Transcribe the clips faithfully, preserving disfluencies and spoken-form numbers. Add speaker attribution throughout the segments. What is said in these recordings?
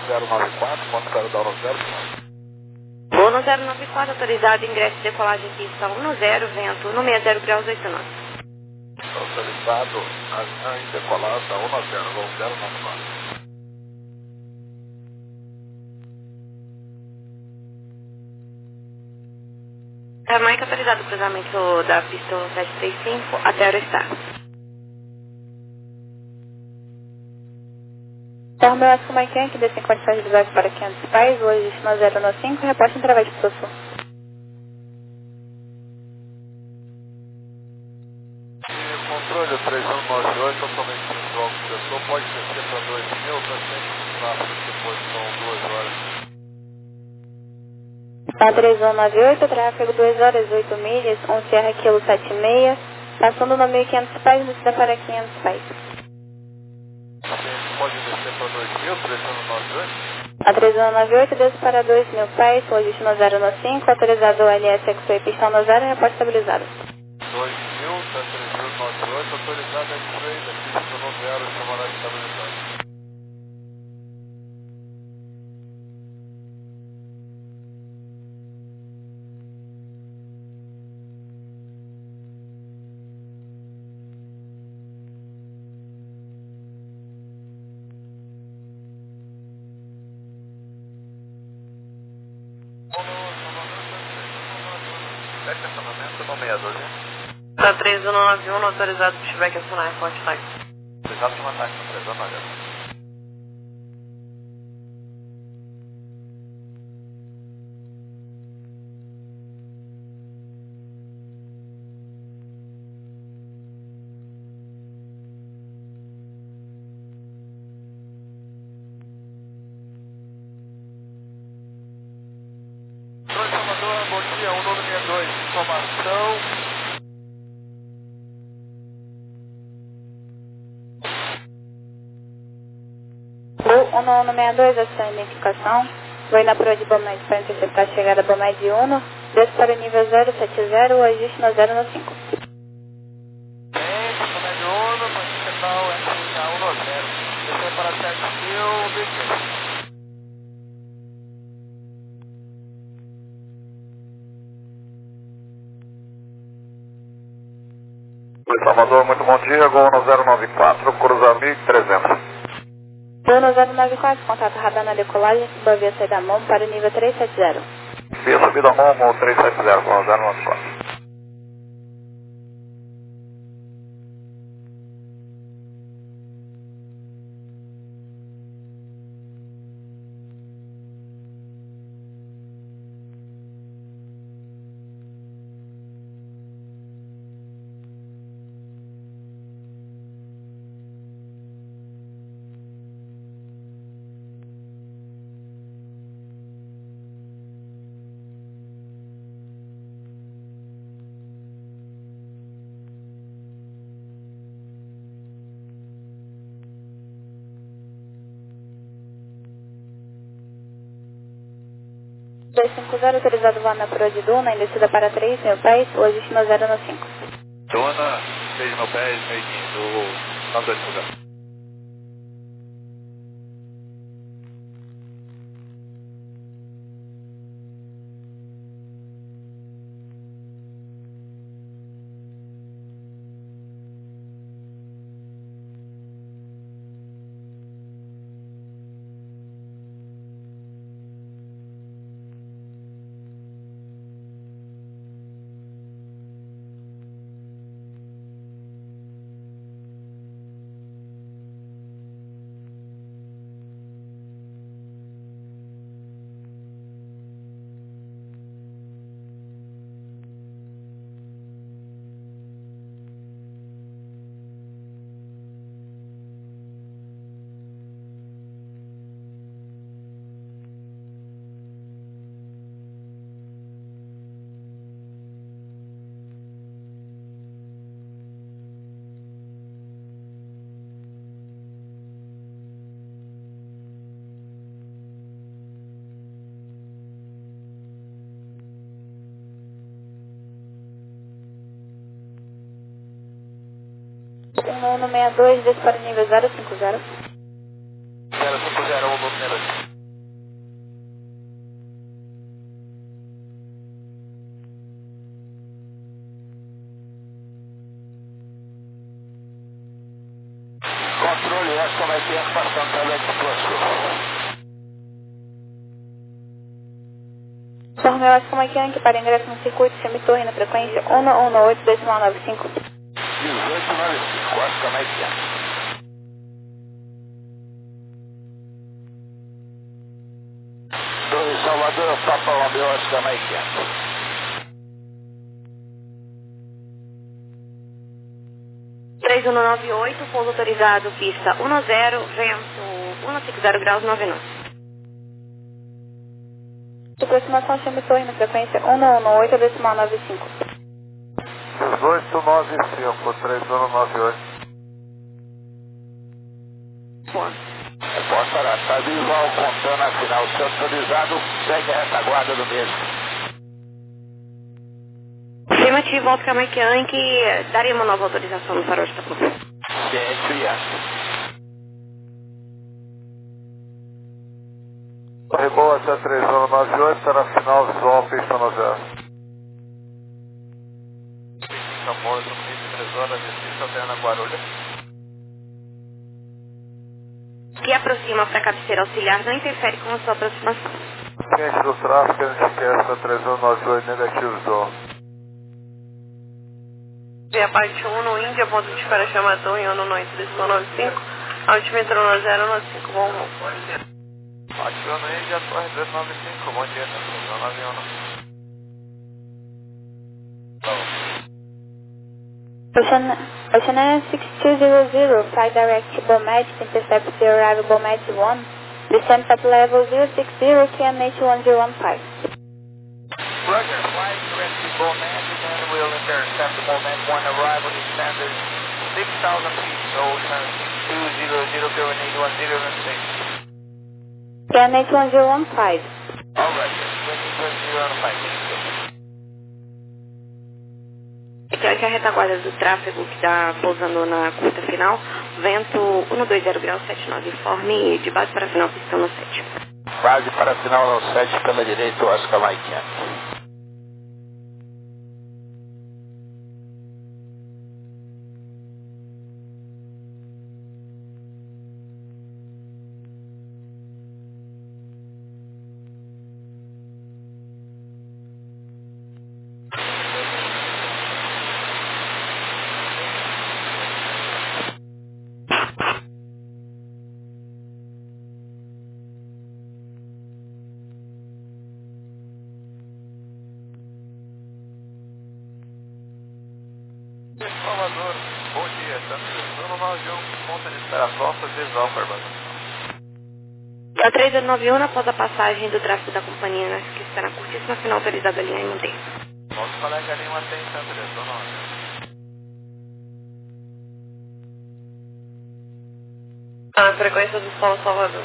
Speaker 1: zero nove quatro, ponto zero zero zero.
Speaker 2: Voo no zero nove quatro, autorizado, ingresso e decolagem pista um no zero, vento no sessenta graus oito nove.
Speaker 1: Autorizado, avião em decolada um no zero, voo zero nove quatro.
Speaker 2: Jamaica, autorizado o cruzamento da pista um sete três cinco até Eurostar.
Speaker 3: Então, meu Oscar Maiken, que desce em condições de visuais para quinhentos pés, hoje no zero nove cinco, reposta através de Sul.
Speaker 1: Controle três um nove oito, totalmente visual do diretor, pode descer para dois mil, para sempre no tráfego, depois são duas horas.
Speaker 3: Então, três um nove oito, tráfego duas horas oito milhas, um Sierra Kilo sete seis, passando no mil e quinhentos pés, descida para quinhentos pés.
Speaker 1: Pode descer para dois mil, três um nove oito?
Speaker 3: A três um nove oito desce para dois mil pés, hoje no zero nove cinco, autorizado o L S X-Way, pistão no zero, reposta estabilizado.
Speaker 1: dois mil, tá três um nove oito, autorizado X-Ray, da pista no zero, chamará estabilizado. Estacionamento no sessenta e dois, né?
Speaker 2: Para três um nove um, autorizado pushback acionar, pode estar.
Speaker 1: Autorizado de ataque no três um nove um. Transformador, bom dia, um nove seis dois, informação.
Speaker 3: Voo um nove seis dois, essa é a identificação. Vou na proa de Bomed para interceptar a chegada Bomed um, desce para o nível zero sete zero, o ajuste no zero nove cinco.
Speaker 1: Bem, Bomed um, pode interceptar o S A um nove zero. Descer para sete mil, vinte. Salvador, muito bom dia, Gol no zero nove quatro, cruza mil e trezentos.
Speaker 3: Voo no zero nove quatro, contato radar na decolagem, suba via saída M O M para o nível três sete zero.
Speaker 1: Via subida M O M, três sete zero, Gol zero nove quatro.
Speaker 3: dois cinco zero, autorizado voar na proa de Duna, em descida para três mil pés, o ajuste no zero nove cinco.
Speaker 1: Dona, seis mil pés, meio do nove dois zero.
Speaker 3: um um seis dois, desce para o nível zero cinco zero.
Speaker 1: zero cinco zero, um nove zero.
Speaker 4: Yankee para Santana de Sul.
Speaker 3: Romeu Oscar Mike Yankee para ingresso no circuito semitorre na frequência um um oito decimal nove cinco.
Speaker 4: dezoito noventa e cinco, Oscar Mike Yankee. Torre Salvador, Papa Romeu Oscar Mike Yankee.
Speaker 2: três um nove oito, pouso autorizado, pista um zero, vento cento e cinquenta graus nove nove.
Speaker 3: Aproximação semitorre na frequência um um oito decimal nove cinco.
Speaker 1: dezoito nove cinco, três um nove oito.
Speaker 2: Boa.
Speaker 4: Posso parar, está visual contando a final, se autorizado, segue a retaguarda do mesmo.
Speaker 2: Afirmativo, Oscar Mike Yankee, daria uma nova autorização no farol de Itapuã.
Speaker 4: Ciente, Yankee.
Speaker 1: Reboa até três um nove oito, está na final visual, pista no zero. Amor, no meio de três horas, pista até na Guarulhos.
Speaker 2: Que aproxima para a cabeceira auxiliar não interfere com a sua aproximação.
Speaker 1: Ciente do tráfego, a gente quer essa três um nove oito, negativo zone.
Speaker 5: Via parte um no Índia, ponto de espera chamador em ano oito decimal nove cinco, altimetro no zero nove cinco, bom rumo.
Speaker 1: Ativando aí, já torre dois nove cinco, bom dia, tá no avião.
Speaker 3: Ocean, Ocean six two zero zero, flight direct to Bomed, intercept the arrival Bomed one, descend at level zero six zero, K N H one zero one five.
Speaker 4: Roger, flight direct to Bomed, then we'll intercept the Bomed one arrival, descended six thousand feet, Ocean six two zero zero, K N H one zero one six.
Speaker 3: K N H one zero one five.
Speaker 4: All right, K N H one zero one five, thank you.
Speaker 2: Aqui é a retaguarda do tráfego que está pousando na curta final, vento um dois zero graus sete nove, informe de base para final, pistão no sete.
Speaker 4: Base para final no sete, pela direita, Oscar Mike Yankee.
Speaker 1: Salvador, bom dia, tá no avião, ponta de espera pronta, visual para baixo.
Speaker 2: A três zero nove um, após a passagem do tráfego da companhia, né, que está na curtíssima final autorizada ali em Monteiro.
Speaker 1: Nosso colega ali mantém Santa Teresa, não.
Speaker 5: A frequência do São Salvador.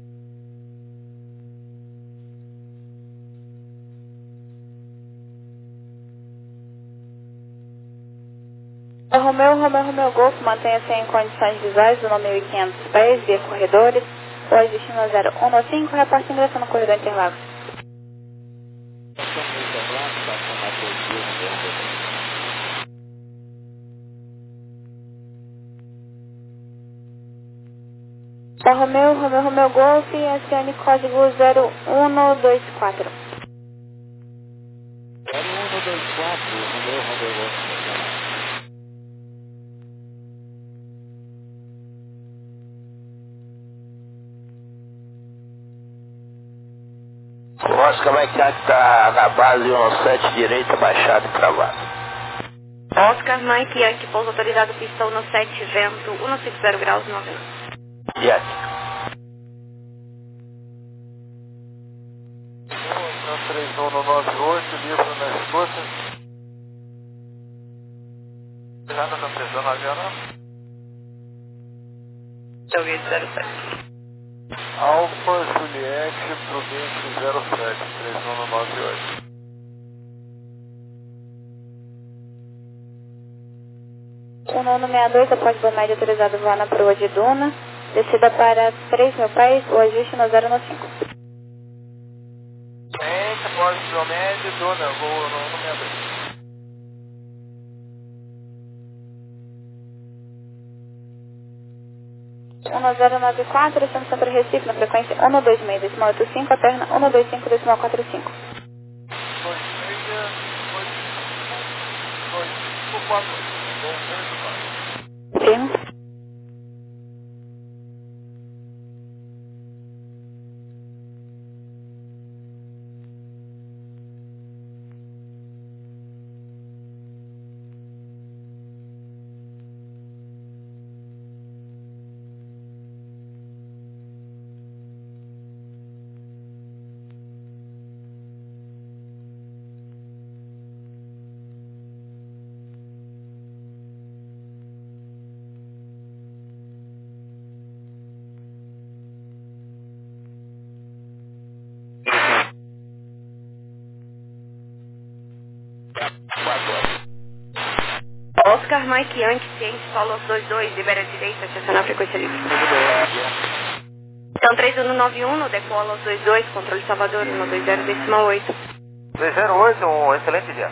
Speaker 3: Romeu, Romeu, Romeu Golf, mantenha-se em condições visuais do nome mil e quinhentos pés, via corredores, hoje destino zero um cinco, reporte ingressando no corredor Interlagos. Romeu, Romeu, Romeu Golf, S N código zero um dois quatro.
Speaker 4: zero um dois quatro, Romeu, Romeu Golf. O Oscar Mike Yankee está na base um sete direita, baixado e travado.
Speaker 2: Oscar Mike Yankee, pouso autorizado, pistão no sete, vento cento e cinquenta graus nove nove.
Speaker 4: Yankee.
Speaker 1: três um nove oito, livro na escuta. Já não está precisando no avião, não?
Speaker 5: Joguei zero sete.
Speaker 1: Alfa Juliette Prudente zero sete, três um nove oito.
Speaker 3: O nono sessenta e dois, após o médio autorizado voar na proa de Duna, descida para três mil pés, o ajuste no zero um cinco.
Speaker 1: Gente, após o médio, Duna, vou no sessenta e dois.
Speaker 3: um zero nove quatro, estamos sempre Recife, na frequência um dois seis decimal oito cinco, a perna um dois cinco decimal quatro cinco.
Speaker 1: dois seis, dois cinco, quatro cinco.
Speaker 3: Firme.
Speaker 2: Oscar Mike Yankee, ciente, Paulo dois dois, libera a direita, estacionar a frequência livre. Então três um nove um, decola aos dois dois, controle Salvador, um dois zero decimal oito.
Speaker 4: dois zero oito, um excelente dia.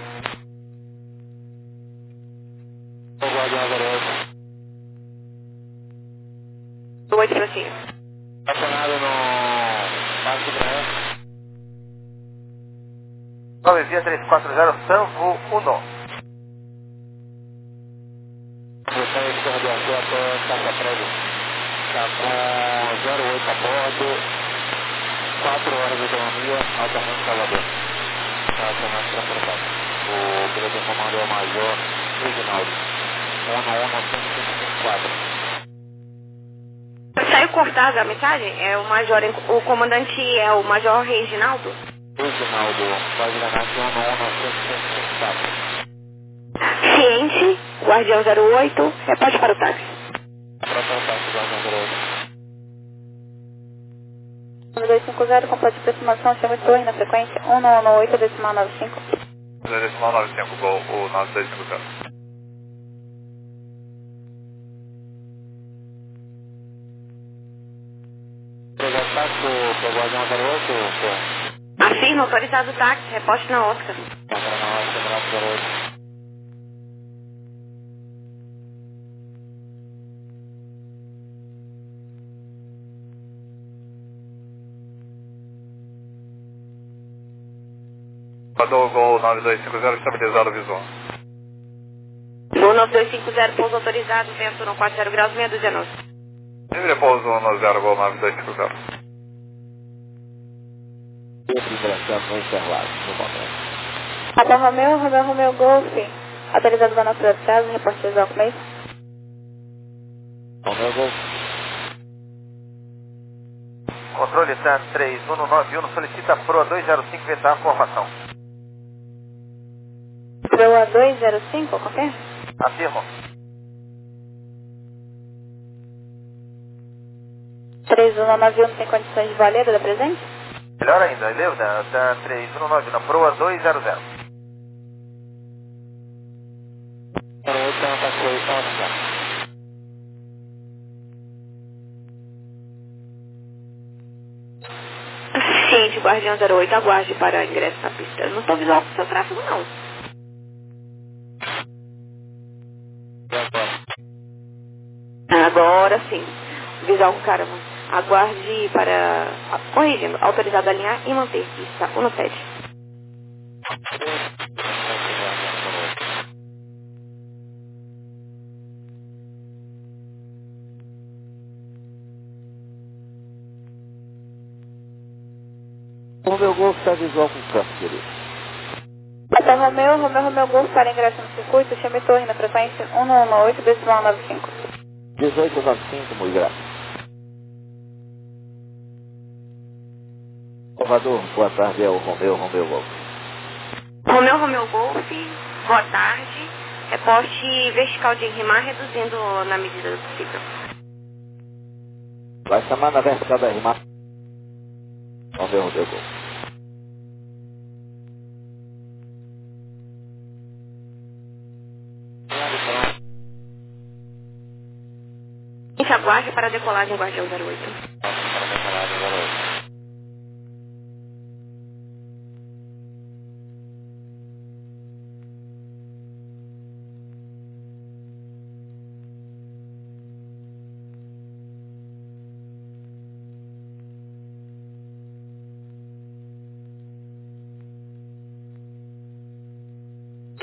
Speaker 2: oito pra cima.
Speaker 4: Estacionado no Parque Ibrahim. nove via três quatro zero, Sanvo um. Você está de aqui até Caixa Prévio. Está com zero oito a bordo, quatro horas de autonomia, altamente Salvador. Está acionado para portado. O piloto de comando é o Major Reginaldo. um um cinco cinco cinco quatro.
Speaker 2: Saiu cortada a mensagem? É o major, o comandante é o Major Reginaldo?
Speaker 4: Reginaldo, pode enganar que um um cinco cinco cinco quatro.
Speaker 2: Ciente, Guardião zero oito, reparte para o táxi.
Speaker 4: Para o táxi, Guardião zero oito.
Speaker 3: um dois cinco zero, complete de aproximação, chama torre na frequência um um oito decimal nove cinco.
Speaker 1: Decimal nove cinco, gol, o nove dois cinco zero.
Speaker 4: Pegar táxi para o Guardião zero oito, senhor?
Speaker 2: Afirma, autorizado o táxi, reposte na Oscar.
Speaker 4: Agora na hora, segurança zero oito.
Speaker 1: Mandou o gol nove dois cinco zero, estabilizado visual.
Speaker 2: Gol nove dois cinco zero, pouso autorizado, vento no quatro zero graus, meia dúzia nove.
Speaker 1: Livre pouso um zero, gol nove dois cinco zero.
Speaker 4: Ingressando no intervalo, no momento.
Speaker 3: Até Romeu, Romeu, Romeu, Golf. Autorizado para nosso atraso, reporte visual com isso.
Speaker 4: Romeu, Golf.
Speaker 6: Controle T A três um nove um, solicita a Proa dois zero cinco vetar a formação.
Speaker 3: Proa dois zero cinco, qualquer?
Speaker 6: Afirmo.
Speaker 3: três um nove um tem condições de valeda da presente?
Speaker 6: Melhor ainda, Leuda, T A três um nove um, na Proa dois zero zero.
Speaker 4: zero oito, tem um táxi aí, Oscar.
Speaker 2: Ciente, Guardião zero oito, aguarde para ingresso na pista. Eu não estou visual com o seu tráfego, não. Agora sim. Visual com caramba. Aguarde para... Corrigindo, autorizado a alinhar e manter pista um sete.
Speaker 4: O meu Golf está visual com campo, querido.
Speaker 3: Até Romeu, Romeu, Romeu, Golf para ingresso no circuito, chame torre na frequência um um oito decimal nove cinco.
Speaker 4: dezoito nove cinco, muito graças. Salvador, boa tarde, é o Romeu, Romeu Golf.
Speaker 2: Romeu, Romeu Golf, boa tarde. Reposte vertical de rimar, reduzindo na medida do possível.
Speaker 4: Vai chamar na vertical da rima. Romeu, Romeu Golf.
Speaker 2: Gente, aguarde para a decolagem Guardião zero oito.
Speaker 4: Para decolagem zero oito.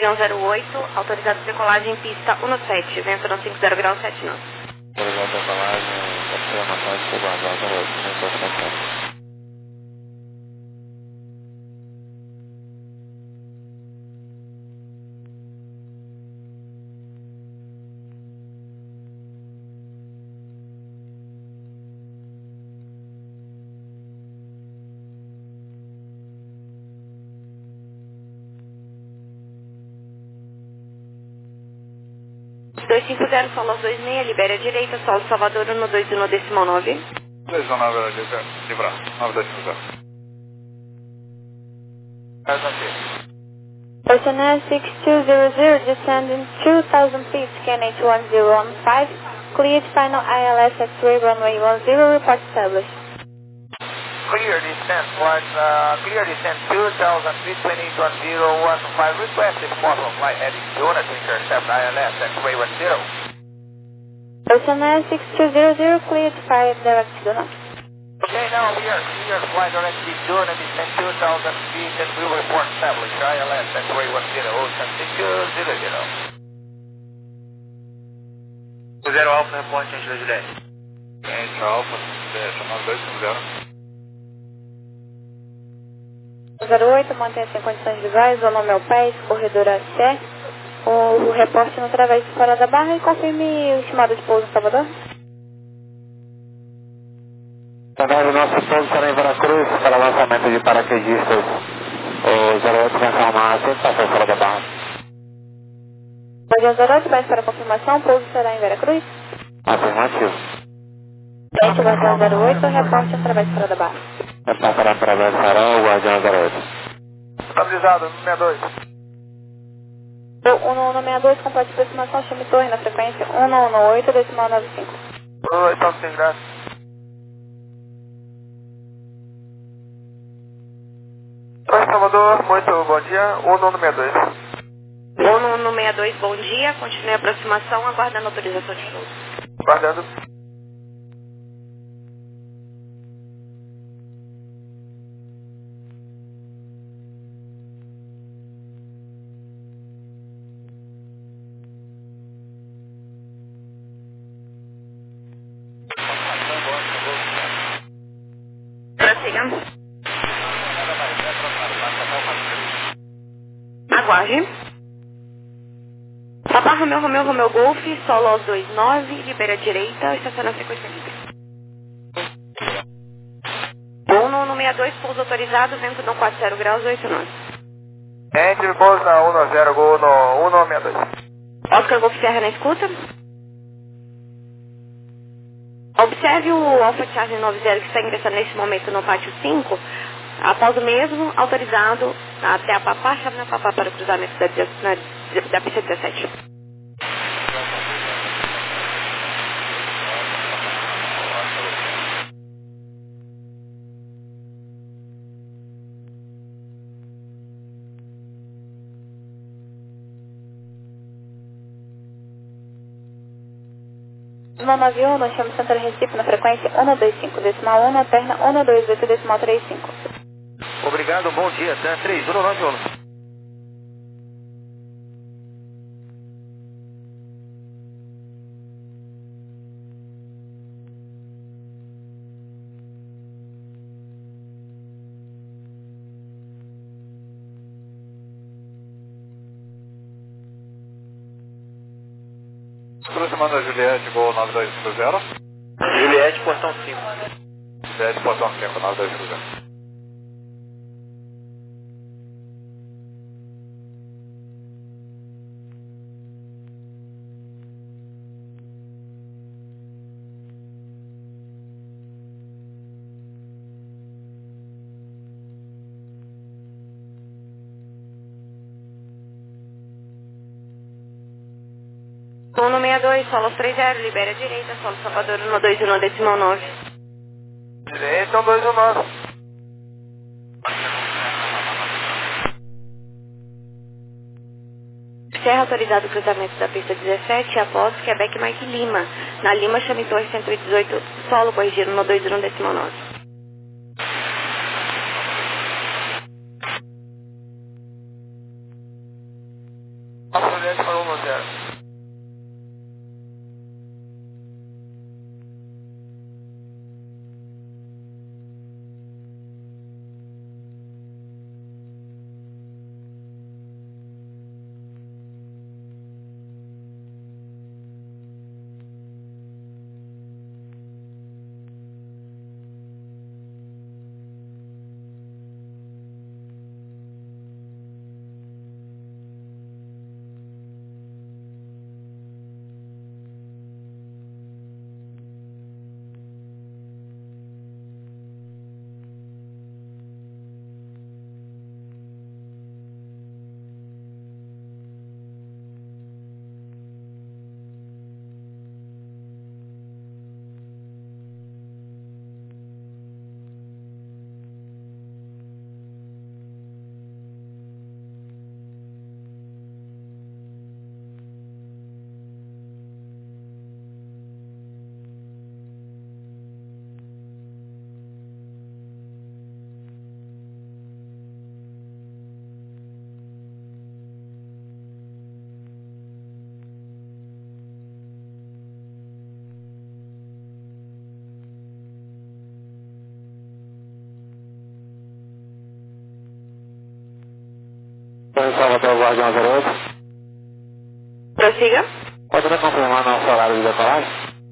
Speaker 2: avião zero oito, autorizado decolagem em pista um sete, vento no cinquenta graus sete nove.
Speaker 7: Autorizado decolagem, terceira massagem, segundo zero oito, vento sete nove.
Speaker 2: dois cinco zero, solo aos dois seis, libera a direita, solo Salvador um dois um decimal nove.
Speaker 1: dois um nove, livrar, nove dois cinco zero.
Speaker 3: Personnel six two zero zero, descending two thousand feet, K N H one zero one five, cleared final I L S X-ray runway one zero, report established.
Speaker 4: Clear descent, flight, uh, clear descent two thousand feet, K N H one zero one five, request if possible flight heading Duna to intercept I L S X-ray one zero.
Speaker 3: Personnel six two zero zero, cleared fire direct to Duna.
Speaker 4: Okay, now we are clear, flight direct to Duna, descent two thousand feet, and we will report established I L S X-ray one zero, ocean six two zero zero.
Speaker 6: Zero Alpha, reporte antes Juliette.
Speaker 1: Gente, Alfa, nove dois cinco zero.
Speaker 3: zero oito, mantenha-se em condições visuais, o nome é o país, corredor a Sé, o reporte no através de fora da barra e confirme o estimado de pouso em Salvador.
Speaker 7: Também o nosso pouso será em Veracruz para lançamento de paraquedistas. O zero oito vai informar, sempre passou fora da barra.
Speaker 3: Guardião zero oito, base para confirmação, pouso será em Veracruz.
Speaker 7: Afirmativo.
Speaker 3: sete, Guardião zero oito, reporte através de fora da barra.
Speaker 7: Para atravessará o Guardião zero oito.
Speaker 6: Estabilizado, sessenta e dois.
Speaker 3: O um um seis dois, complete aproximação, chame torre na frequência um um oito, decimal nove cinco.
Speaker 6: Oi, toque sem graça. Oi, Salvador, muito bom dia, um um seis dois.
Speaker 2: um um seis dois, bom dia, continue a aproximação, aguardando autorização de pouso.
Speaker 6: Guardando.
Speaker 2: Prossiga. Aguarde. Papa Romeu, Romeu, Romeu Golf, solo aos dois nove, libera a direita, estaciona a frequência livre. um um seis dois, pouso autorizado, vento no quatro zero graus oito nove.
Speaker 6: Entre pouso na um zero, gol no um um seis dois.
Speaker 2: Oscar Golf Serra na escuta. Observe o Alpha Charlie noventa que está ingressando nesse momento no pátio cinco. Após o mesmo, autorizado até a Papá, chave na Papá para o cruzamento da, na, da pista dezessete.
Speaker 3: No nove um, nós chamamos Santana Recife na frequência um dois cinco, decimal um, na perna um dois oito, decimal três cinco.
Speaker 6: Obrigado, bom dia, tá? três um nove um.
Speaker 1: Aproximando a Juliette, gol nove dois cinco zero.
Speaker 6: Juliette, portão cinco.
Speaker 1: Juliette, portão cinco, nove dois cinco zero.
Speaker 2: um um seis dois, solo três zero, libera a direita, solo Salvador um dois um, decimal nove.
Speaker 6: Direita, um dois um nove.
Speaker 2: Serra autorizado o cruzamento da pista dezessete, após Quebec Mike Lima. Na Lima, chame Torre cento e dezoito, solo corrigido um dois um, decimal nove.
Speaker 7: Salvador Guardião zero oito.
Speaker 2: Prossiga.
Speaker 7: Pode me confirmar nosso horário de decolagem?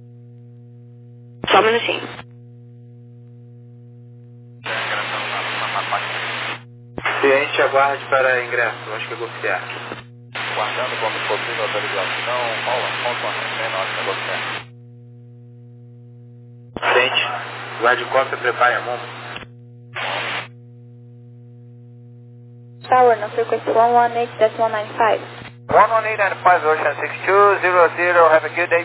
Speaker 2: Só um minutinho.
Speaker 6: Cliente, aguarde para ingresso, acho que negociar.
Speaker 1: Guardando como possível autorização, Paula, ponto a na hora de negociar.
Speaker 6: Cliente, guarde cópia, prepare a mão.
Speaker 3: Tower, no frequency one one eight dash one nine five.
Speaker 4: one one eight nine five, Ocean six two zero zero, have a good day.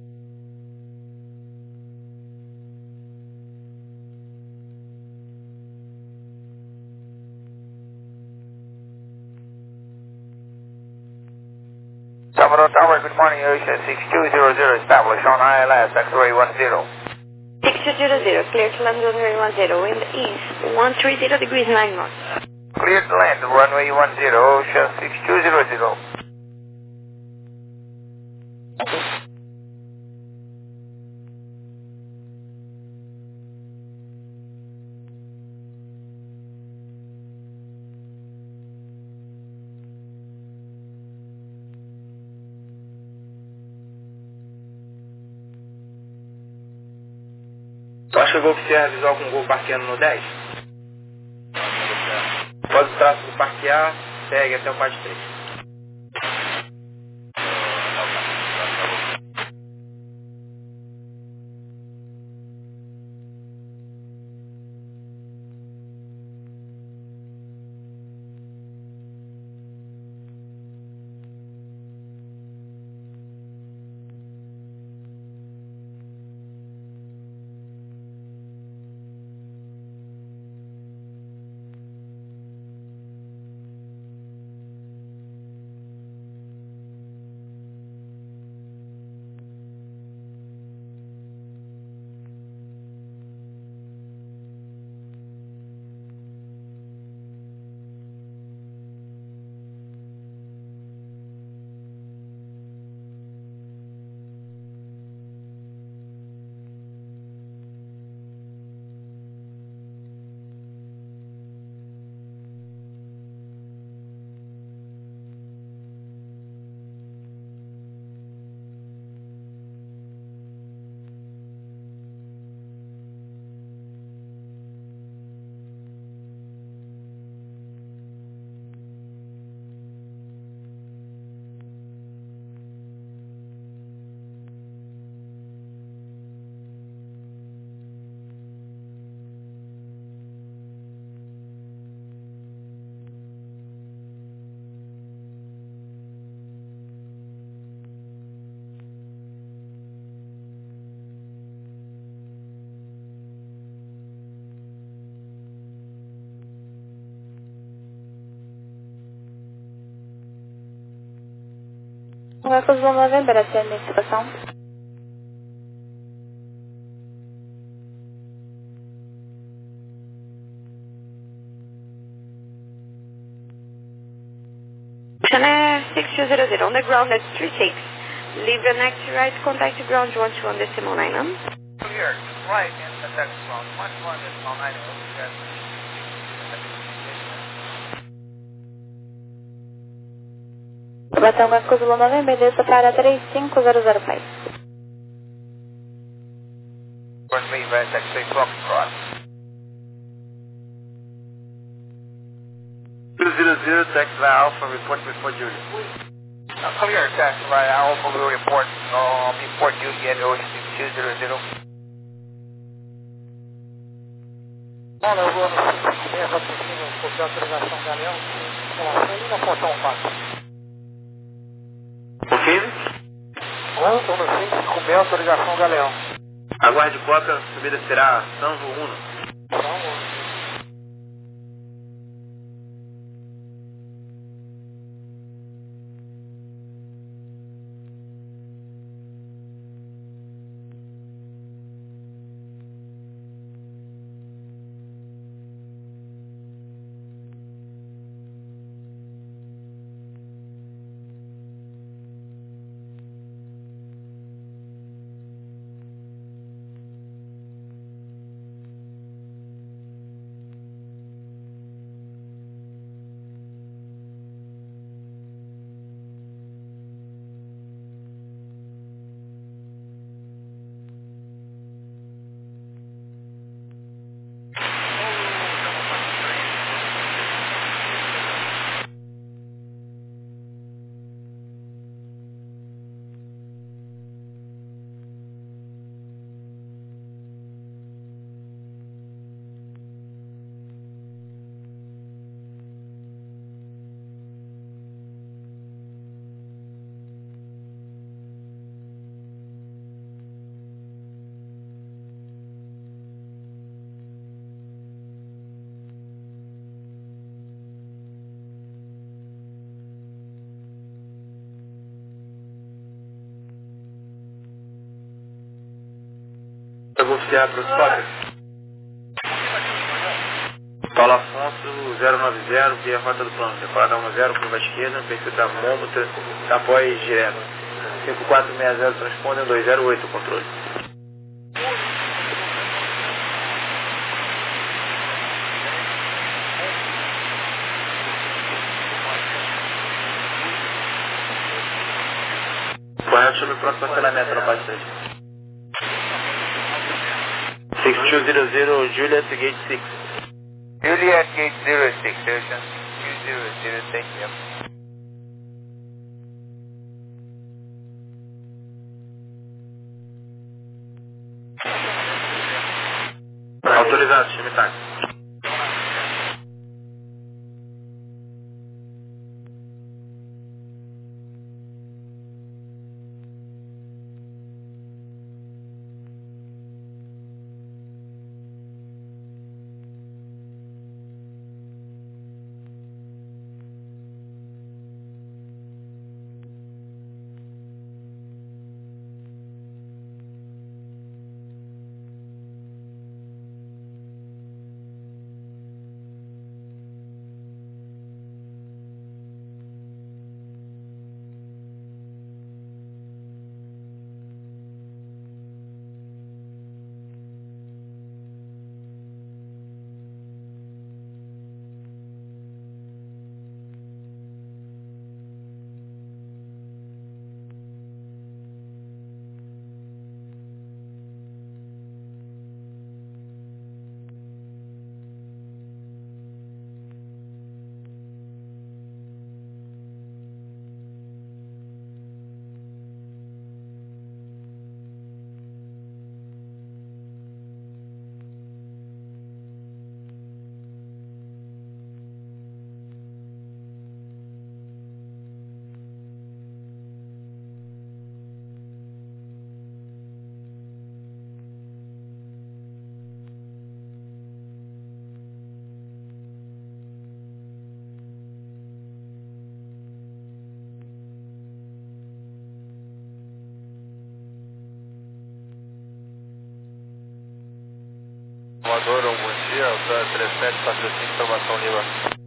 Speaker 4: Salvador Tower, good morning, Ocean six two zero zero, established on I L S, X-ray one zero.
Speaker 2: six two zero zero, clear to land runway one zero, wind east, one three zero degrees nine knots.
Speaker 4: Clear to land, runway one zero, Ocean six two zero zero.
Speaker 6: Só chegou que você avisou algum gol parqueando no dez? Pode o tráfego parquear, segue até o quadro três.
Speaker 3: Marcos Zulu November, essa é a identificação.
Speaker 2: Channel six two zero zero, on the ground at three six. Leave the next right, contact ground one two one decimal nine.
Speaker 4: Clear, right, and the next ground, one one decimal nine, Ocean.
Speaker 3: Batão Marcos Zulu November, desça para três cinco zero zero Pai.
Speaker 4: Runway West, X-ray Foxtrot.
Speaker 6: two zero zero, taxi Alpha, report before Julia.
Speaker 4: Uh, clear, taxi right, Alpha will report, um, report duty at Ocean six two zero zero.
Speaker 1: Olha, eu vou no cinco cinco seis, aproximo, porque a autorização Galeão, relação ali na portão quatro.
Speaker 6: Ok?
Speaker 1: Bom, estou no cinco cinco seis, autorização Galeão.
Speaker 6: Aguarde cópia, subida será Sanvo Uno.
Speaker 1: Então,
Speaker 6: Tango oficial para o Fokker. Paulo Afonso zero nove zero, via rota do plano. Decolada um zero, curva esquerda, perfil da Momo, após direto. cinco quatro seis zero, transpondem dois zero oito, controle. Correto, chame o próximo estacionamento na base três. six two zero zero, Juliet Gate six.
Speaker 4: Juliet Gate zero six, Ocean two zero zero, thank you.
Speaker 6: Autorizado, chame táxi.
Speaker 1: Voador, um bom dia, o três sete quatro cinco, informação Lima.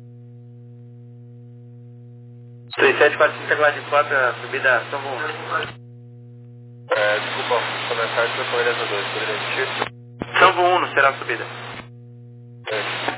Speaker 6: três sete quatro cinco, Glade quatro, subida São João.
Speaker 1: É, desculpa, começar com a Correia dois, poderia emitir?
Speaker 6: São João um será a subida.
Speaker 1: É.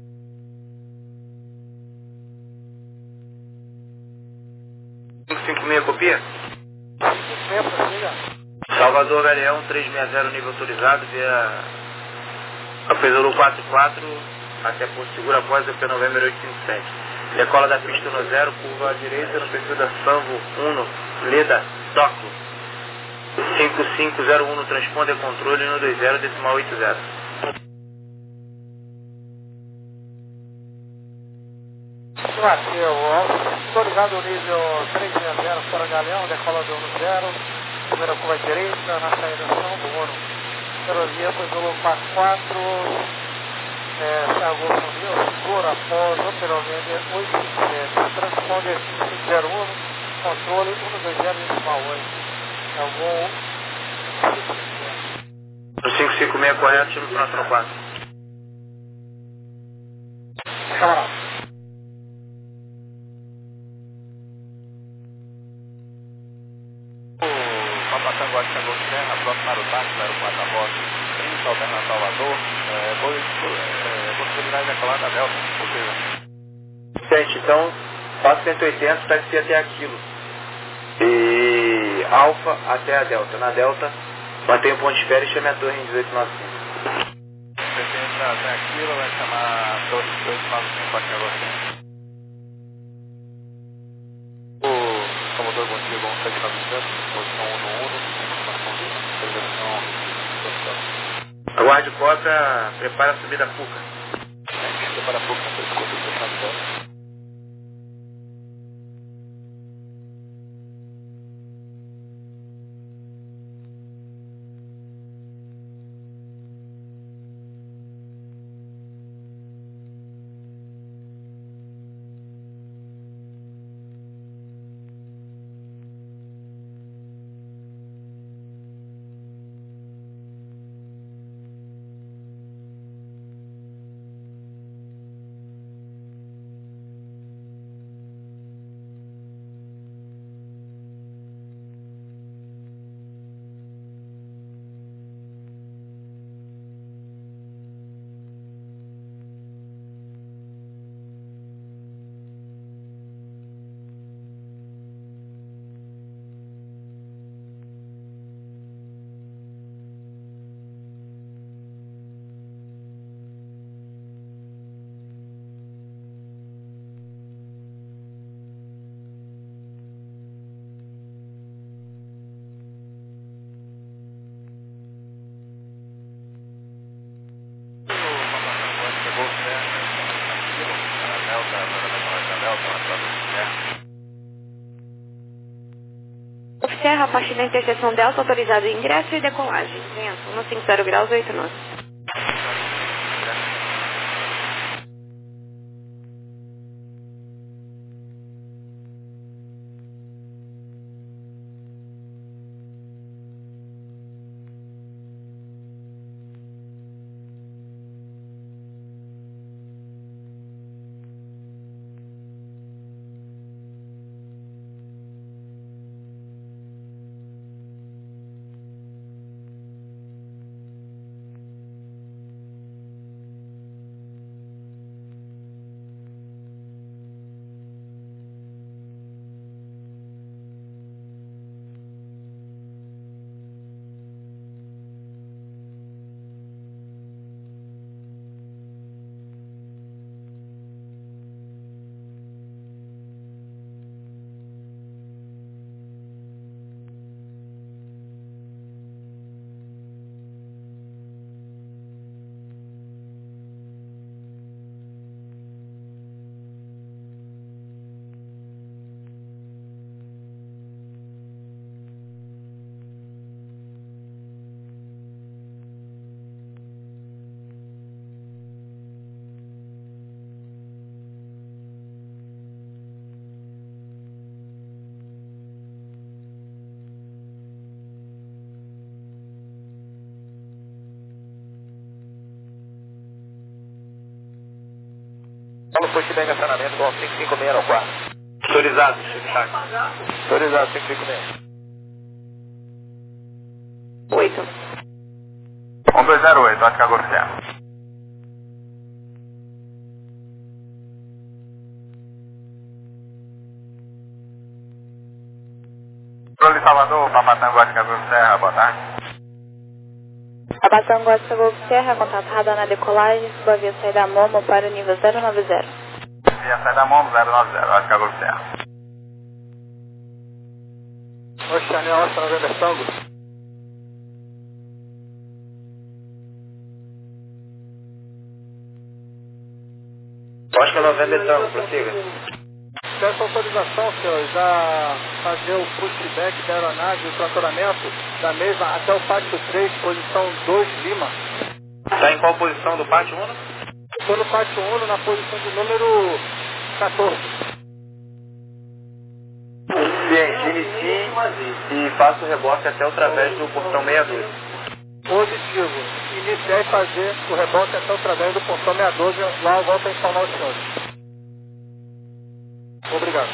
Speaker 6: cinco cinco seis, copia?
Speaker 1: cinco seis, prossiga.
Speaker 6: Salvador Galeão três seis zero, nível autorizado, via Apesolo quatro quatro, até Porto Seguro após a P November oito cinco sete. Decola da pista no zero, curva à direita no perfil da Sanvo um, Leda, Toco. cinco cinco zero um no transponder controle no dois zero, decimal oito zero.
Speaker 1: Aqui, autorizado o nível três seis zero, fora Galeão, decola do no zero, primeira curva à direita, na saída Sanvo um. Ferrovia, Apesolo quatro quatro, é, Thiago Funil, segura após o Perovender oito cinco sete, transponder cinco cinco zero um, controle um dois zero, decimal oito, Thiago
Speaker 6: No cinco cinco seis correto, chama o próximo quatro.
Speaker 1: Camarada. Papatango, Tango Serra, aproximar o táxi, aeroporto da Bota, trinta, Alberna Salvador, é, possibilidade de decolar da Delta, possível.
Speaker 6: Gente, então, quatro cento e oitenta, táxi até Aquilo. E Alfa até a Delta. Na Delta, mantém o ponto de espera e chame a torre em dezoito noventa e cinco.
Speaker 1: setenta até Aquilo, vai chamar a torre dezoito noventa e cinco aqui agora. O Commodore, bom dia, bom sete nove sete, posição um no um, informação de autorização social.
Speaker 6: Aguarde cota, prepara a subida Puca.
Speaker 1: Prepara a Puca, desculpa, fechado dela.
Speaker 2: Serra, a partir da interseção Delta, autorizado ingresso e decolagem. Vento, cento e cinquenta graus, oito nós.
Speaker 4: Paulo Push bem estacionamento com cinco cinco seis no quarto.
Speaker 6: Autorizado, chefe.
Speaker 4: Autorizado cinco cinco seis.
Speaker 2: oito.
Speaker 6: um dois zero oito, Oscar Golf Serra. Controle Salvador, Papatango, Oscar Golf Serra, boa tarde.
Speaker 3: Papatango, Oscar Golf Serra, contato radar na decolagem, suba via saída Momo para o nível zero nove zero.
Speaker 6: Via saída Momo zero nove zero, Oscar Golf Serra.
Speaker 1: Oceania, Oscar November Tango.
Speaker 6: Oscar November Tango, prossiga.
Speaker 1: Peço autorização, senhores, a fazer o pushback da aeronave, o tratoramento da mesma até o pátio três, posição dois Lima.
Speaker 6: Está em qual posição do pátio um?
Speaker 1: Estou no pátio um, na posição de número quatorze.
Speaker 6: Ciente, inicie e faça o reboque até o través do portão sessenta e dois.
Speaker 1: Positivo. Iniciar e fazer o rebote até o través do portão sessenta e dois, lá eu volto a informar os senhores. Obrigado.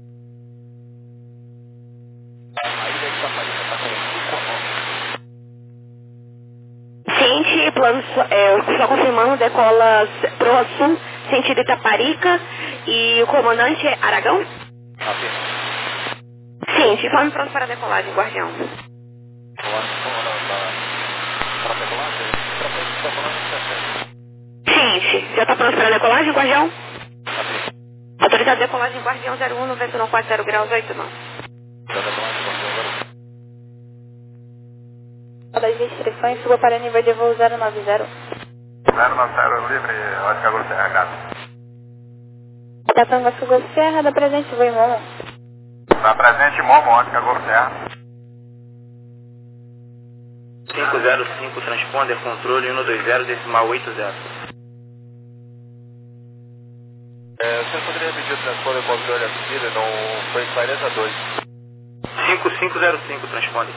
Speaker 2: Ciente, plano, é, só confirmando, decola Proa Sul, sentido Itaparica, e o comandante é Aragão? Ciente, informe pronto para a decolagem, Guardião. Ciente, já está pronto para a decolagem, Guardião? Autorizado de decolagem, Guardião zero um, vento não quatro zero graus, oito nove.
Speaker 3: Das restrições, suba para nível de voo zero nove zero.
Speaker 6: zero nove zero, livre, Oscar Golf Serra, gato.
Speaker 3: Papatango, Oscar Golf Serra, da presente voo em Momo.
Speaker 6: Está presente Momo, Oscar Golf Serra. cinco zero cinco, transponder, controle um dois zero, decimal oito zero.
Speaker 4: É, você poderia pedir o transponder controle a subida, não foi quarenta e dois.
Speaker 6: cinco cinco zero cinco, transponder.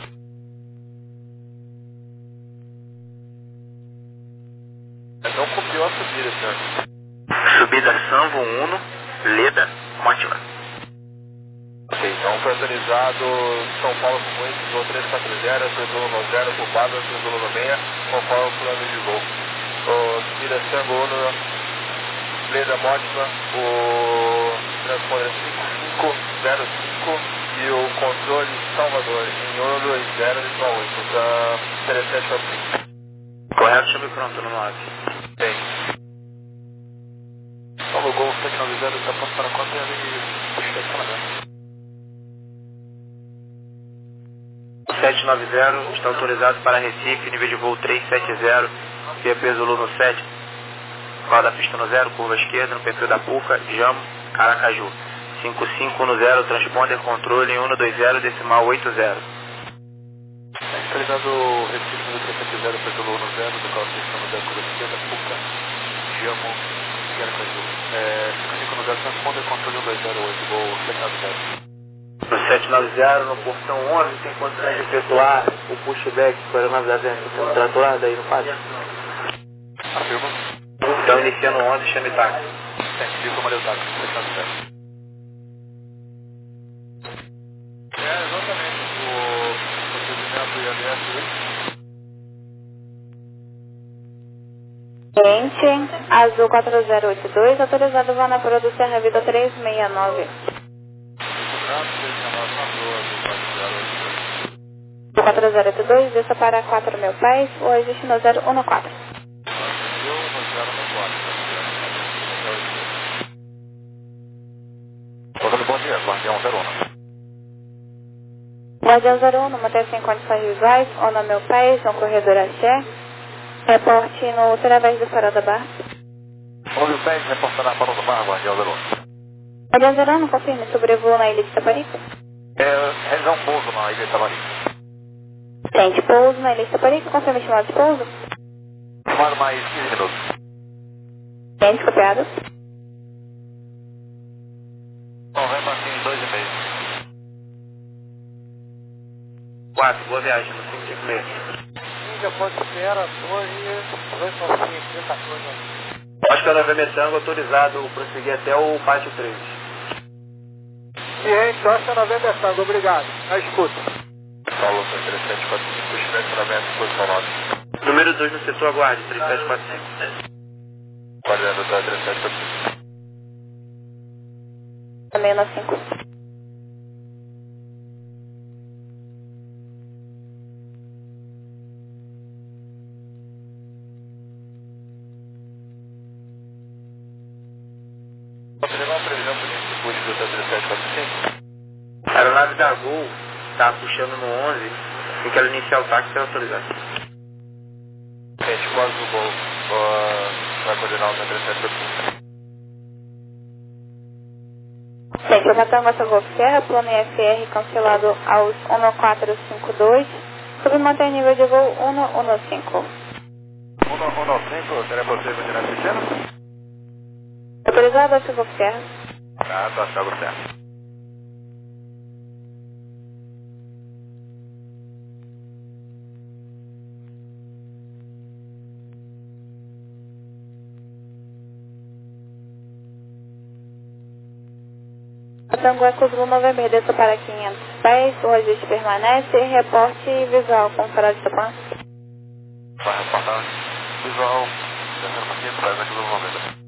Speaker 4: Não cumpriu a subida, senhor.
Speaker 6: Subida Sanvo um, Leda, Mótima.
Speaker 4: Ok, então foi autorizado São Paulo com Coimbra, voo três quatro zero, Azul no zero, por Bárbara, Azul no seis, conforme o plano de voo. O subida Sanvo um, Leda Mótima, o transponder cinco cinco zero cinco e o controle Salvador em um dois zero, decimal oito, está interessante para mim.
Speaker 6: Correto, chame pronto no nove.
Speaker 4: Bem. Paulo Golf sete nove zero, está pronto para quanto e puxa estacionamento.
Speaker 6: sete nove zero, está autorizado para Recife, nível de voo trezentos e setenta, via peso Luno sete, roda pista no zero, curva esquerda, no perfil da Puca, Jamo, Caracaju. cinco cinco um zero, transponder controle em um dois zero, decimal oito zero.
Speaker 8: Atualizado o Recife número três sete zero, pelo um zero, do qual seção no zero curva esquerda, Puca, Giamo, Sierra Caju. É, cinco cinco um zero, transponder controle um dois zero oito, voo sete nove zero.
Speaker 6: No sete nove zero, no portão onze, tem condições de efetuar o pushback para a aeronave dentro do trator, daí não faz?
Speaker 8: Afirma.
Speaker 6: Então, iniciando o onze, chame táxi.
Speaker 8: Sente, viu como é o táxi, sete nove zero.
Speaker 1: É, exatamente. O procedimento I L S.
Speaker 3: Cliente, Azul quatro zero oito dois, autorizado voo na Pro do Serra Vida três seis nove. quatro zero oito dois, desça para quatro mil pés, o ajuste no zero um quatro.
Speaker 8: Bom dia, Guardião zero um.
Speaker 3: Guardião zero um, mantém-se em condições visuais, ONA mil pés, um corredor axé. Reporte no através do farol da barra.
Speaker 8: onze pés, reportará para o bar, Guardião zero um.
Speaker 3: Guardião zero um, confirme sobrevoo na ilha de Taparica.
Speaker 8: É, realizar um pouso na ilha de Taparica.
Speaker 3: Tente pouso na ilha de Taparica, confirme estimado de pouso.
Speaker 8: Estimado mais quinze minutos.
Speaker 3: Tente copiado.
Speaker 8: Bom, vai para em dois e meio.
Speaker 6: quatro, boa viagem, no cinco cinco seis.
Speaker 1: Índia, Ponte Espera, Torre, dois nove cinco, quatorze.
Speaker 6: Acho que a Nova Tango autorizado prosseguir até o pátio três.
Speaker 1: Ciente, Oscar noventa Tango, obrigado. Na escuta.
Speaker 8: Paulo três sete quatro cinco, estacionamento, posição nove.
Speaker 6: Número dois no setor, aguarde, três sete quatro cinco.
Speaker 8: Guardião da três sete quatro cinco.
Speaker 3: Também na cinco.
Speaker 8: Você levar uma previsão para o início do curso do três sete quatro cinco?
Speaker 6: A aeronave da Gol está puxando no onze, assim que ela iniciar o táxi, será autorizada.
Speaker 8: Gente, quase o gol. Vai coordenar o três sete quatro cinco.
Speaker 3: Tente, Ratango Golf Serra, plano I F R cancelado aos um quatro cinco dois, submanter nível de voo um cinco.
Speaker 8: um nove cinco, será possível de nessa pequena?
Speaker 3: Autorizado a Golf Serra.
Speaker 8: Ah, tá, Thiago Serra.
Speaker 3: Ratango Eco Zulu November, desça para quinhentos pés, o ajuste permanece, reporte visual com farol de Tupã.
Speaker 8: Vai reportar visual, descendo para quinhentos pés, aqui do November.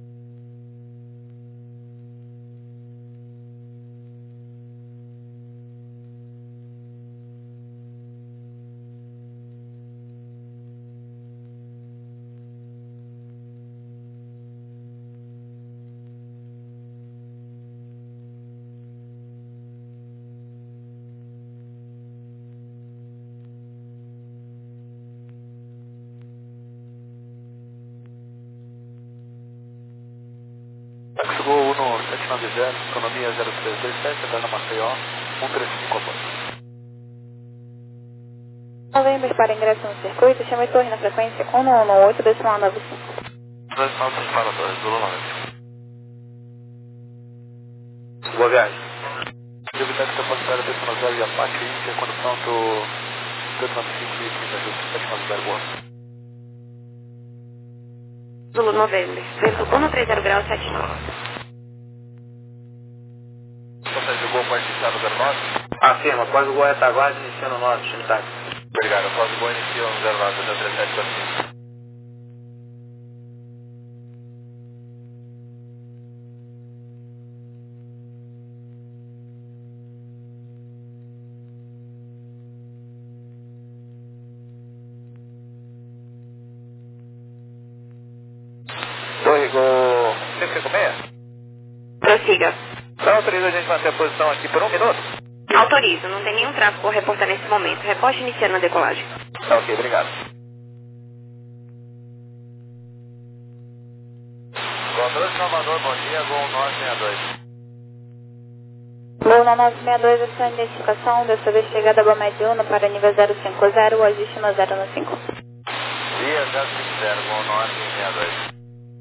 Speaker 8: Chegou o Uno sete nove zero, economia zero três dois sete, Eterna Maceió, um três cinco após.
Speaker 3: November para ingresso no circuito, chame torre na frequência um um oito, decimal nove cinco.
Speaker 8: Dois altos paradores, Zulu noventa.
Speaker 6: Boa viagem.
Speaker 8: Deve que você pode decimal zero e Apache Índia, quando pronto, dois nove cinco e quinze ajuste, sete nove zero, boa.
Speaker 2: Zulu November, vento um três zero graus sete nove.
Speaker 8: Você jogou para iniciar no zero nove?
Speaker 6: Afirma, após o Goiás Aguarde, iniciando o nosso, chame táxi.
Speaker 8: Obrigado, após o Goiás iniciou no zero nove, até três sete quatro cinco. Torre, Gol cinco cinco seis?
Speaker 2: Prossiga.
Speaker 8: Não autoriza a gente manter a posição aqui por um minuto?
Speaker 2: Autorizo, não tem nenhum tráfego a reportar nesse momento. Reporte iniciando a decolagem.
Speaker 8: Tá ok, obrigado. Gol dois, Salvador, bom dia, Gol nove seis dois.
Speaker 3: Gol nove seis dois, a sua identificação, dessa vez chegada a Bomed um para nível zero cinco zero, o ajuste no zero no cinco.
Speaker 4: Via zero cinco zero, Gol nove seis dois.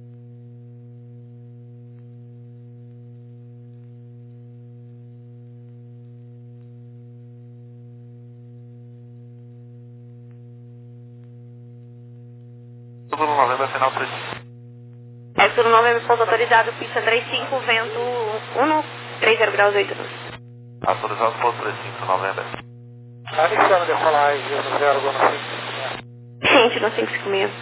Speaker 8: Tudo no November, final três.
Speaker 2: É tudo November, pouso autorizado, pista trinta e cinco, vento um, trinta graus oito.
Speaker 8: Autorizado pouso trinta e cinco, November.
Speaker 1: Tá iniciando a decolagem no zero, Gol no cinco cinco seis.
Speaker 2: Gente, no cinco cinco seis.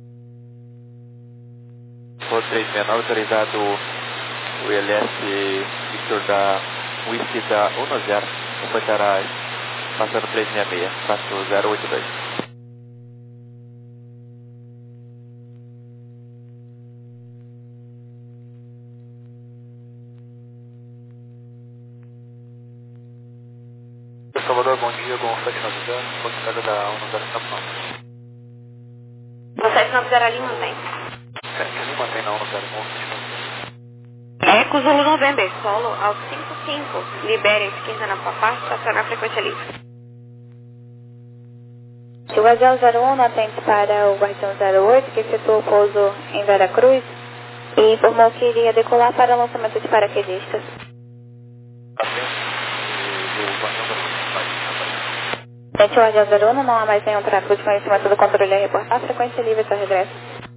Speaker 9: Pouso três seis nove, autorizado o I L S Victor da Whisky da um zero, completará passando três seis seis, passo zero oito dois.
Speaker 8: Salvador, bom dia, Gol sete nove zero, posicionada da um zero cinco nove.
Speaker 2: No sete nove zero ali mantém.
Speaker 8: sete ali mantém na um zero um sete nove zero.
Speaker 2: Eco Zulu November, solo ao cinco cinco, libere a esquerda na papá, estacionar a frequência livre.
Speaker 3: O Guardião zero um atende para o Guardião zero oito, que efetuou o pouso em Veracruz e informou que iria decolar para o lançamento de paraquedistas. Gente, o Guardião zero um, não há mais nenhum tráfego de conhecimento do controle a reportar, frequência livre para regresso.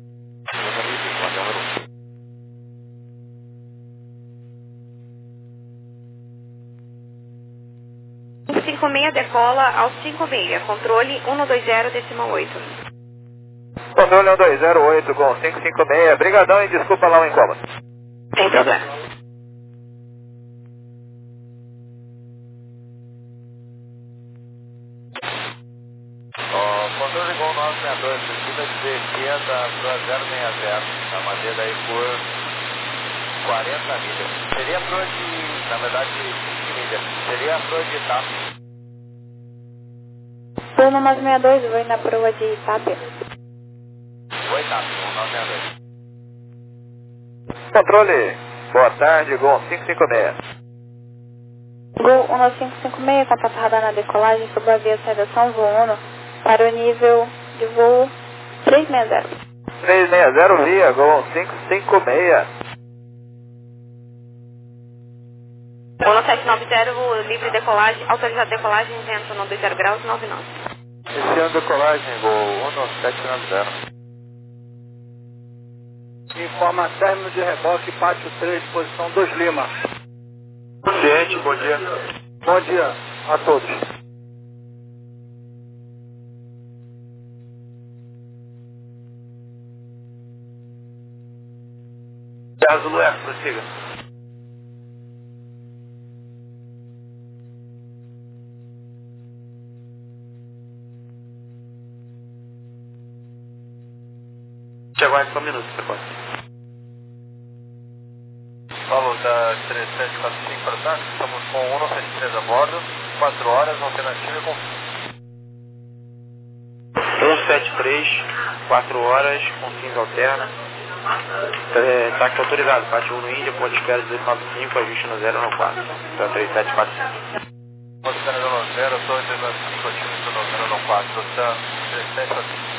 Speaker 2: cinco cinco seis decola ao cinco seis, controle um dois zero decimal oito.
Speaker 6: Controle um dois zero oito com cinco cinco seis, brigadão e desculpa lá o incômodo.
Speaker 2: Sem problema.
Speaker 4: Controle Gol nove seis dois, descida de esquerda para zero seis zero, na madeira aí por quarenta milhas. Seria flor de, na verdade, vinte milhas. Seria flor de etapa.
Speaker 3: Turno nove seis dois, vou ir na proa de Itápia.
Speaker 4: Oi, etapa, Gol nove seis dois.
Speaker 6: Controle, boa tarde, Gol cinco cinco seis.
Speaker 3: Gol um nove cinco cinco seis, contato radar na decolagem sobre a via Sedação voo um para o nível de voo três seis zero.
Speaker 6: três seis zero via, Gol cinco cinco seis.
Speaker 2: Gol sete nove zero, livre decolagem, autorizado decolagem, vento no dois zero graus, nove nove.
Speaker 6: Iniciando decolagem, Gol um sete nove zero.
Speaker 1: Informa término de reboque, pátio três, posição dois Lima.
Speaker 6: Gente, bom dia.
Speaker 1: Bom dia a todos.
Speaker 6: Zulu é, prossiga. Aguarde só um minuto, você pode.
Speaker 4: Paulo da três sete quatro cinco para trás, estamos com um nove sete três a bordo, quatro horas, alternativa e com...
Speaker 6: um sete três, quatro horas, com cinco alterna. É, táxi autorizado, parte um no Índia, ponto de espera dezoito nove cinco, ajuste no zero no quatro. Então três sete quatro cinco.
Speaker 4: Ponto de espera no zero, estou dezoito nove cinco, ajuste no zero no quatro, está três sete quatro cinco.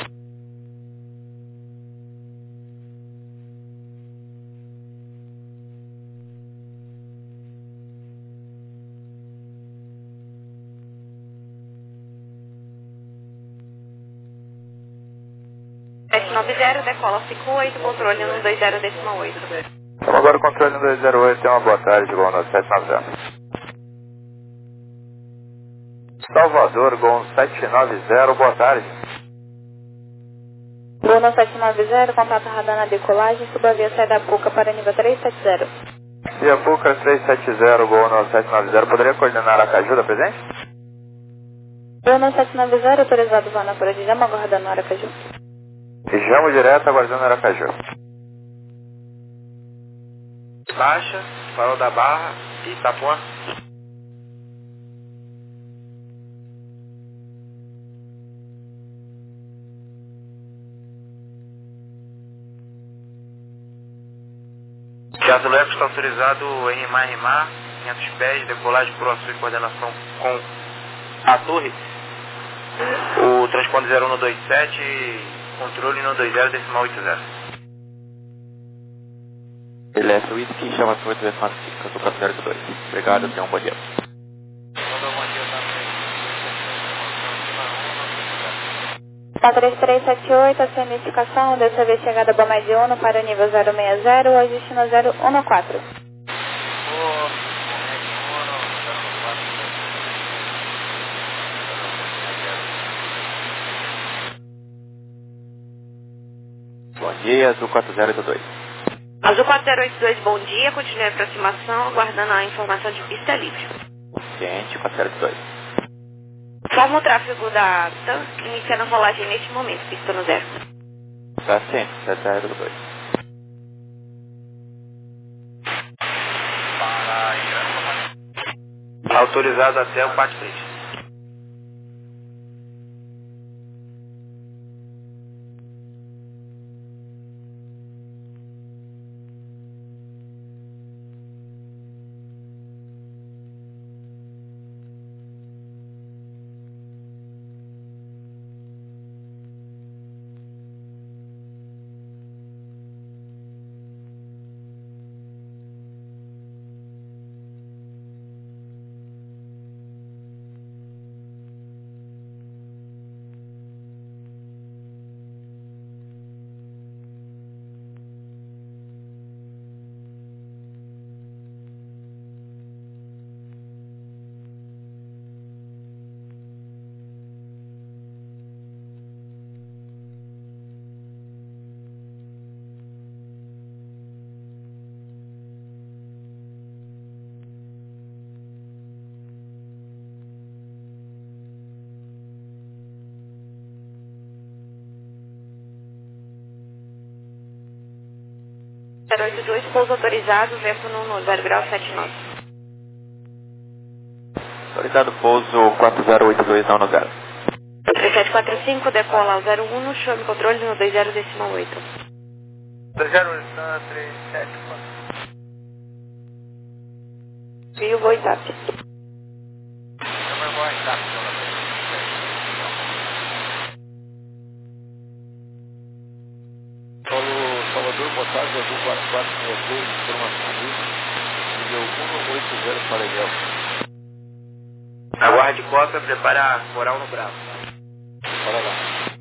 Speaker 2: sete nove zero, decola cinco oito, controle um dois zero decimal oito.
Speaker 6: Então agora o controle um dois zero oito, tem uma boa tarde, Gol sete nove zero. Salvador, Gol sete nove zero, boa tarde.
Speaker 3: Gol sete nove zero, contato radar na decolagem, suba a via saída da Puca para nível três sete zero.
Speaker 6: Via Puca três sete zero, Gol sete nove zero, poderia coordenar a Caju, presente?
Speaker 3: Gol sete nove zero, autorizado voo na Cura de Jama, aguardando Aracaju.
Speaker 6: Jamo direto, aguardando Aracaju. Baixa, Farol da Barra e Itapuã. Teatro Leco está autorizado em rimar, rimar, quinhentos pés, decolagem por sua coordenação com a torre. O transponder zero um dois sete, controle um dois zero decimal oito zero.
Speaker 9: Ele é Whisky, chama oito decimal cinco, do quatro zero dois. Obrigado, tenha um bom dia.
Speaker 3: quatro três três sete oito, a sua identificação, dessa vez chegada a Bomed um para o nível zero seis zero, hoje destino zero um quatro.
Speaker 9: Bom dia, Azul quatro zero oito dois.
Speaker 2: Azul quatro zero oito dois, bom dia, continue a aproximação, aguardando a informação de pista livre.
Speaker 9: Ciente, quatro zero oito dois.
Speaker 2: Forma o tráfego da TAM, iniciando a rolagem neste momento, pista no zero.
Speaker 9: Tá ciente, quatro zero oito dois.
Speaker 6: Autorizado até o P A T três.
Speaker 2: zero oito dois, pouso autorizado, vento no zero grau sete nove.
Speaker 9: Autorizado pouso quatro zero oito dois, não no zero.
Speaker 2: três sete quatro cinco, decola ao zero um, chame controle no dois zero decimal oito.
Speaker 1: dois zero oito, três sete quatro.
Speaker 2: Fio, vou etap.
Speaker 1: Eu vou etap,
Speaker 8: Salvador, boa tarde, Azul quatro quatro seis três, informação livre, nível um oito zero para Ilhéu.
Speaker 6: Aguarde cópia, prepare a coral no braço.
Speaker 8: Bora lá.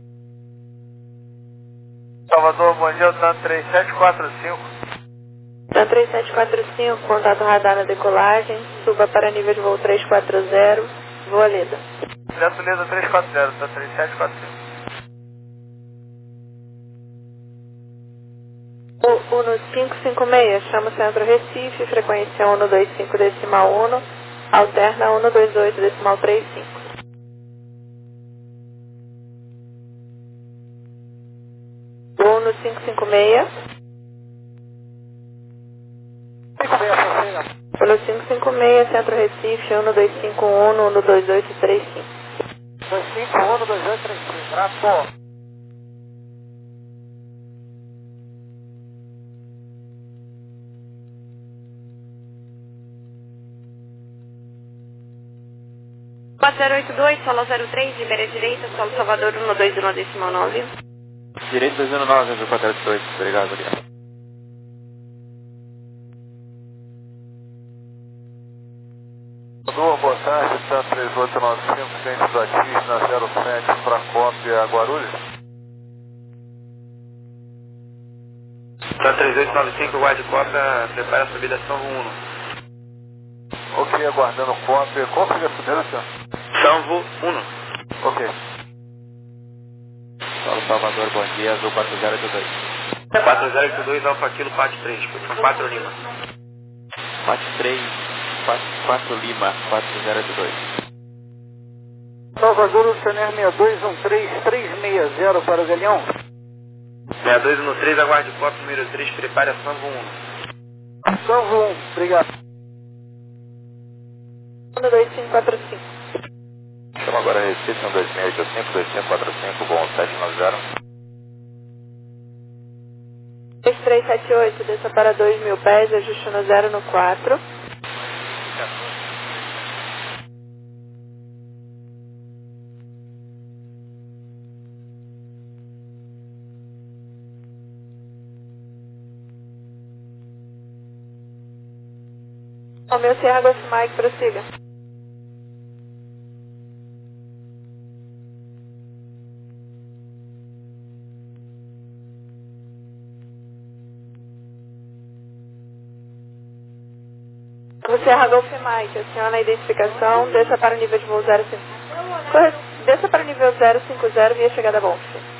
Speaker 1: Salvador, bom dia, TAM três sete quatro cinco.
Speaker 5: TAM três sete quatro cinco, contato radar na decolagem, suba para nível de voo três quatro zero, voa Leda.
Speaker 1: Direto Leda três quatro zero, TAM três sete quatro cinco.
Speaker 5: um cinco cinco seis, chama o centro Recife, frequência um dois cinco decimal um, alterna um dois oito decimal trinta e cinco. um cinco cinco seis. um cinco cinco seis, centro Recife, um dois cinco um, um dois oito três cinco.
Speaker 1: dois cinco um, dois oito três cinco, braço.
Speaker 2: quatro zero oito dois, solo zero três, libera direita, solo Salvador um dois um decimal nove.
Speaker 9: Direito dois um nove, Azul quatro zero dois, obrigado, obrigado.
Speaker 8: Salvador, boa tarde, TAM três oito nove cinco, cientes atis na zero sete para cópia Guarulhos.
Speaker 6: TAM três oito nove cinco, guarde cópia, prepare a subida São um.
Speaker 8: Ok, aguardando cópia. Qual seria a primeira, senhor?
Speaker 6: Salvo um.
Speaker 8: Ok.
Speaker 9: Solo Salvador, bom dia, Azul quatro zero oito dois.
Speaker 6: quatro zero oito dois, Alfa Kilo, P A T três, são quatro Lima.
Speaker 9: P A T três, quatro Lima, quatro zero oito dois.
Speaker 1: Salvador, o Cener seis dois um três, três seis zero para o Galeão.
Speaker 6: seis dois um três, aguarde cópia número três, prepare a Salvo um.
Speaker 1: Salvo um, obrigado.
Speaker 5: um dois cinco quatro cinco.
Speaker 9: Chama agora Recife, um dois seis oito cinco, dois cinco quatro cinco, bom sete nove zero.
Speaker 5: dois três sete oito, desça para dois mil pés, ajuste no zero no quatro.
Speaker 8: quatorze.
Speaker 5: O meu Sierra Golf Mike, prossiga. O Sierra Golf Mike, aciona a identificação, desça para o nível de voo zero cinco. Corre... Desça para o nível zero cinco zero via chegada Golf.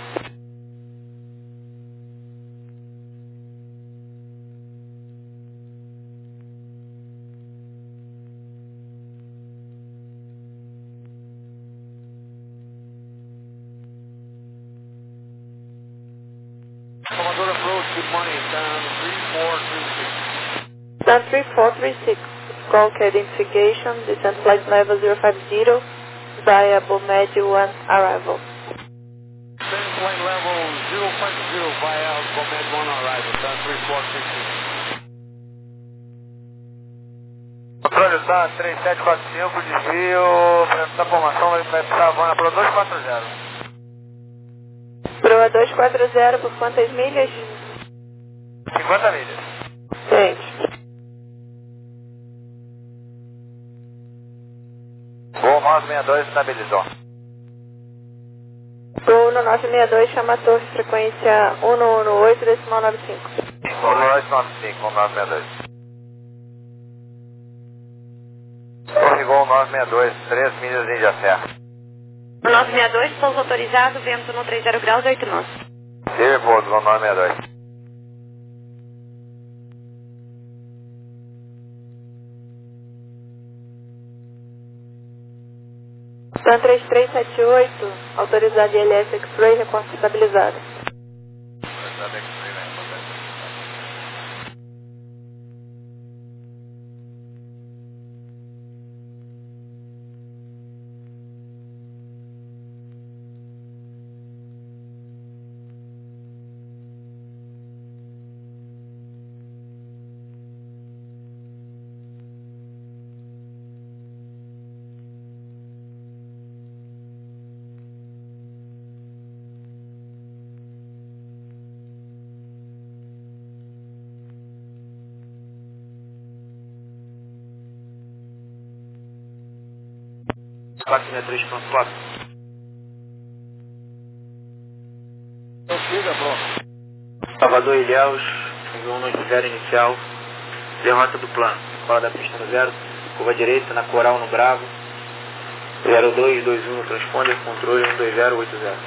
Speaker 1: Commodore approach, good morning, down three four three six.
Speaker 5: Sun three four three six, Skulk identification, descent flight level zero five zero, via Bomed one arrival.
Speaker 1: Descent flight level zero five zero via Bomed one arrival, down three four three six.
Speaker 4: Controle Sun três sete quatro cinco, desvio, da formação vai precisar Havana para dois quatro zero.
Speaker 5: Proa dois quatro zero por quantas milhas?
Speaker 4: cinquenta milhas.
Speaker 5: Gente.
Speaker 4: Voo nove seis dois estabilizou.
Speaker 5: Gol no nove seis dois, chama a torre, frequência um um oito, decimal nove cinco.
Speaker 4: um oito nove cinco, um nove seis dois. Torre Gol nove seis dois, três milhas de Índia Serra.
Speaker 2: nove seis dois, pouso autorizado, vento no trinta graus, oito nós.
Speaker 4: Tive pouso, Gol nove seis dois.
Speaker 5: Sun três três sete oito, autorizado I L S X-Ray, reporte estabilizado.
Speaker 6: quatro seis três ponto quatro.
Speaker 1: Prossiga, pronto.
Speaker 6: Salvador Ilhéus, voo no zero inicial, derrota do plano. Fora da pista no zero, curva direita, na Coral no Bravo, zero dois dois um no transponder, controle um dois zero oito zero.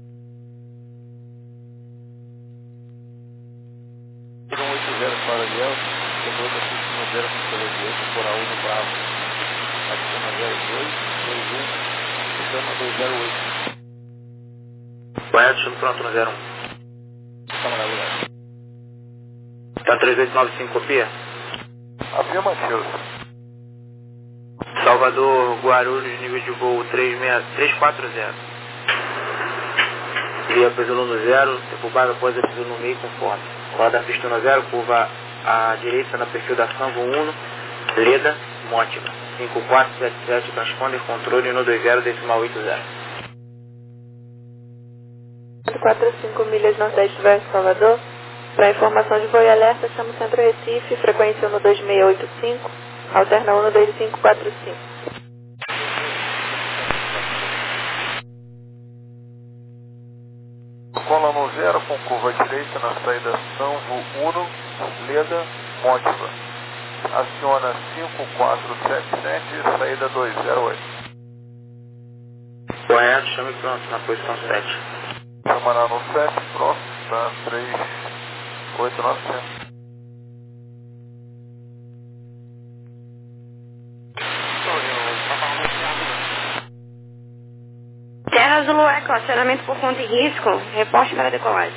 Speaker 8: um oito zero para Ilhéus, depois da pista no zero com curva direita, Coral no Bravo. Adiciona zero dois dois um, chama dois zero oito.
Speaker 6: Correto, chamo pronto no zero um.
Speaker 8: Camarada.
Speaker 6: Tá três oito nove cinco, copia?
Speaker 4: Afirmativo.
Speaker 6: Salvador, Guarulhos, nível de voo três quatro zero. Via Pesono no zero, derrubada após a Pesono no meio conforme. Fora da pista no zero, curva à direita na perfildação, voo um, Leda, Mótima. cinco quatro sete sete, transponder, controle um dois zero, decimal oito zero.
Speaker 5: quatro cinco milhas nordeste versus Salvador. Para informação de voo e alerta, chama o Centro Recife, frequência um dois seis oito cinco, alterna um dois cinco quatro cinco.
Speaker 8: Cola no zero com curva direita na saída São Uno, Leda, Mótiva. Aciona cinco quatro sete sete, saída dois zero oito.
Speaker 6: Correto, chame pronto na posição sete.
Speaker 8: Chamará no sete, pronto, tá três oito nove zero.
Speaker 2: Terra Zulu Eco, acionamento por conta e risco, reporte para decolagem.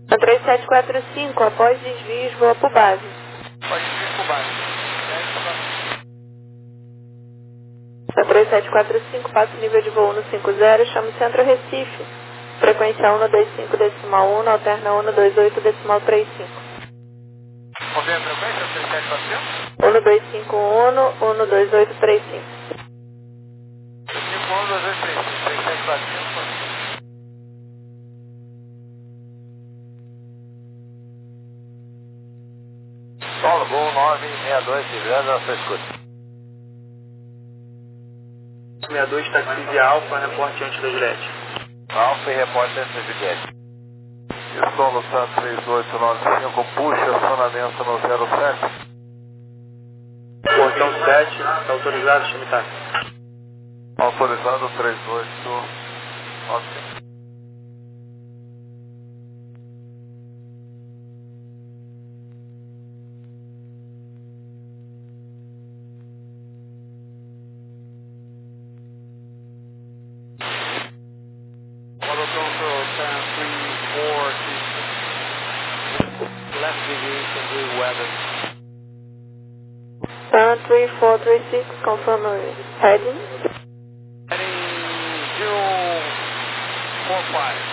Speaker 5: três sete quatro cinco, após desvios, voa para base.
Speaker 4: Pode vir para base.
Speaker 5: três sete quatro cinco, passa o nível de voo no cinco zero, chama o centro Recife. Frequência um dois cinco decimal um, alterna um dois oito decimal trinta e cinco.
Speaker 4: Confirma a frequência, três sete quatro cinco?
Speaker 5: um dois cinco um, um dois oito três cinco.
Speaker 4: cinco um dois oito três cinco, três sete quatro cinco. Solo, voo nove seis dois, Tivendo, a sua escuta.
Speaker 6: sessenta e dois, taxi de Alfa, reporte antes da Juliette.
Speaker 4: Alfa e reporte antes da Juliette.
Speaker 8: E solo Sam três oito nove cinco, puxa acionamento no zero sete.
Speaker 6: Portão sete, está autorizado, chame táxi.
Speaker 8: Autorizado três oito nove cinco.
Speaker 5: Sun three four three six, confirm heading.
Speaker 4: Heading zero four five.